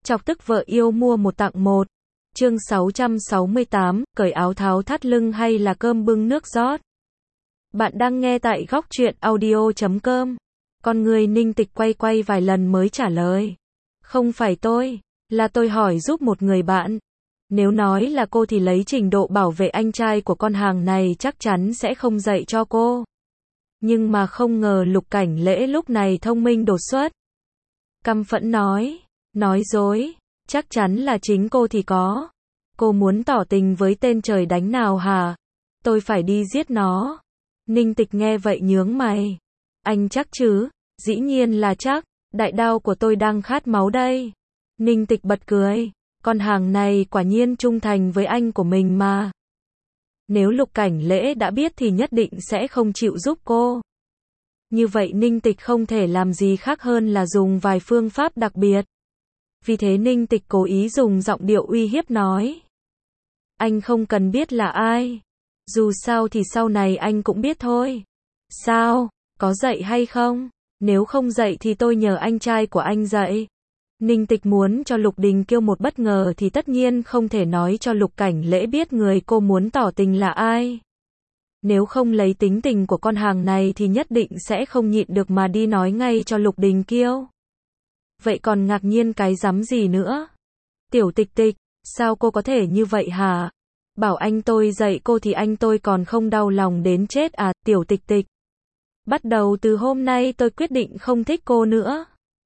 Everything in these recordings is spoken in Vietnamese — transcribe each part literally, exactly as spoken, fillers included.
Chọc tức vợ yêu mua một tặng một. Chương sáu trăm sáu mươi tám, cởi áo tháo thắt lưng hay là cơm bưng nước rót. Bạn đang nghe tại góc truyện audio chấm com. Con người Ninh Tịch quay quay vài lần mới trả lời. Không phải tôi, là tôi hỏi giúp một người bạn. Nếu nói là cô thì lấy trình độ bảo vệ anh trai của con hàng này chắc chắn sẽ không dạy cho cô. Nhưng mà không ngờ Lục Cảnh Lễ lúc này thông minh đột xuất. Căm phẫn nói, nói dối, chắc chắn là chính cô thì có. Cô muốn tỏ tình với tên trời đánh nào hả? Tôi phải đi giết nó. Ninh Tịch nghe vậy nhướng mày. Anh chắc chứ? Dĩ nhiên là chắc, đại đao của tôi đang khát máu đây. Ninh Tịch bật cười, con hàng này quả nhiên trung thành với anh của mình mà. Nếu Lục Cảnh Lễ đã biết thì nhất định sẽ không chịu giúp cô. Như vậy Ninh Tịch không thể làm gì khác hơn là dùng vài phương pháp đặc biệt. Vì thế Ninh Tịch cố ý dùng giọng điệu uy hiếp nói. Anh không cần biết là ai. Dù sao thì sau này anh cũng biết thôi. Sao? Có dạy hay không? Nếu không dạy thì tôi nhờ anh trai của anh dạy. Ninh Tịch muốn cho Lục Đình Kiêu một bất ngờ thì tất nhiên không thể nói cho Lục Cảnh Lễ biết người cô muốn tỏ tình là ai. Nếu không lấy tính tình của con hàng này thì nhất định sẽ không nhịn được mà đi nói ngay cho Lục Đình Kiêu. Vậy còn ngạc nhiên cái rắm gì nữa? Tiểu Tịch Tịch, sao cô có thể như vậy hả? Bảo anh tôi dạy cô thì anh tôi còn không đau lòng đến chết à, Tiểu Tịch Tịch. Bắt đầu từ hôm nay tôi quyết định không thích cô nữa.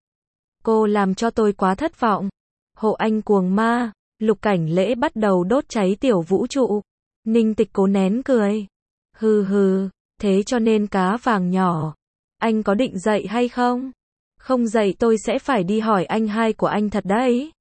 Cô làm cho tôi quá thất vọng. Hộ anh cuồng ma. Lục Cảnh Lễ bắt đầu đốt cháy tiểu vũ trụ. Ninh Tịch cố nén cười. Hừ hừ, thế cho nên cá vàng nhỏ. Anh có định dạy hay không? Không dạy tôi sẽ phải đi hỏi anh hai của anh thật đấy.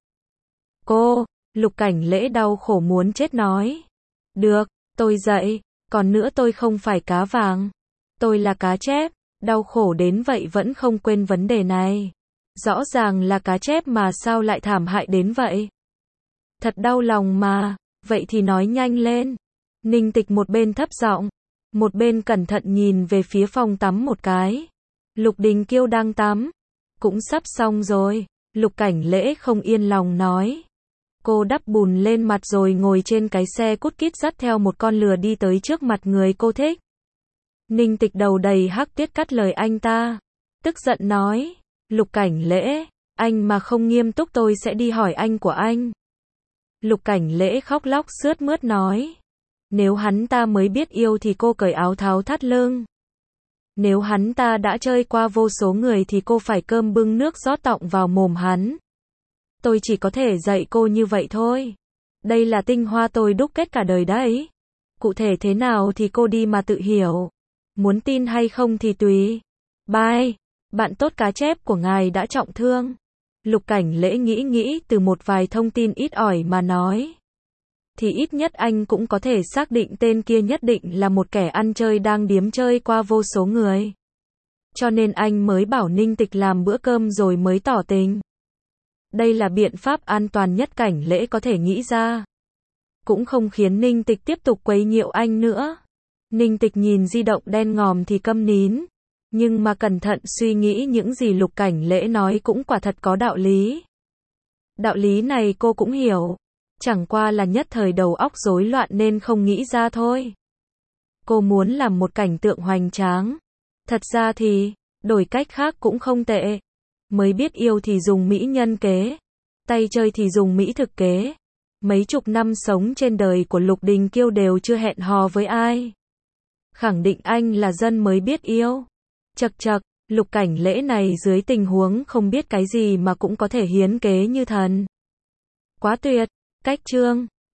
Cô, Lục Cảnh Lễ đau khổ muốn chết nói. Được, tôi dạy, còn nữa tôi không phải cá vàng. Tôi là cá chép, đau khổ đến vậy vẫn không quên vấn đề này. Rõ ràng là cá chép mà sao lại thảm hại đến vậy? Thật đau lòng mà, vậy thì nói nhanh lên. Ninh Tịch một bên thấp giọng, một bên cẩn thận nhìn về phía phòng tắm một cái. Lục Đình Kiêu đang tắm, cũng sắp xong rồi. Lục Cảnh Lễ không yên lòng nói. Cô đắp bùn lên mặt rồi ngồi trên cái xe cút kít dắt theo một con lừa đi tới trước mặt người cô thích. Ninh Tịch đầu đầy hắc tiết cắt lời anh ta. Tức giận nói. Lục Cảnh Lễ, anh mà không nghiêm túc tôi sẽ đi hỏi anh của anh. Lục Cảnh Lễ khóc lóc sướt mướt nói. Nếu hắn ta mới biết yêu thì cô cởi áo tháo thắt lưng. Nếu hắn ta đã chơi qua vô số người thì cô phải cơm bưng nước rót tọng vào mồm hắn. Tôi chỉ có thể dạy cô như vậy thôi. Đây là tinh hoa tôi đúc kết cả đời đấy. Cụ thể thế nào thì cô đi mà tự hiểu. Muốn tin hay không thì tùy. Bye. Bạn tốt cá chép của ngài đã trọng thương. Lục Cảnh Lễ nghĩ nghĩ từ một vài thông tin ít ỏi mà nói. Thì ít nhất anh cũng có thể xác định tên kia nhất định là một kẻ ăn chơi đang điếm chơi qua vô số người. Cho nên anh mới bảo Ninh Tịch làm bữa cơm rồi mới tỏ tình. Đây là biện pháp an toàn nhất Cảnh Lễ có thể nghĩ ra. Cũng không khiến Ninh Tịch tiếp tục quấy nhiễu anh nữa. Ninh Tịch nhìn di động đen ngòm thì câm nín. Nhưng mà cẩn thận suy nghĩ những gì Lục Cảnh Lễ nói cũng quả thật có đạo lý. Đạo lý này cô cũng hiểu. Chẳng qua là nhất thời đầu óc rối loạn nên không nghĩ ra thôi. Cô muốn làm một cảnh tượng hoành tráng. Thật ra thì, đổi cách khác cũng không tệ. Mới biết yêu thì dùng mỹ nhân kế. Tay chơi thì dùng mỹ thực kế. Mấy chục năm sống trên đời của Lục Đình Kiêu đều chưa hẹn hò với ai. Khẳng định anh là dân mới biết yêu. Chậc chậc, Lục Cảnh Lễ này dưới tình huống không biết cái gì mà cũng có thể hiến kế như thần. Quá tuyệt, cách chương.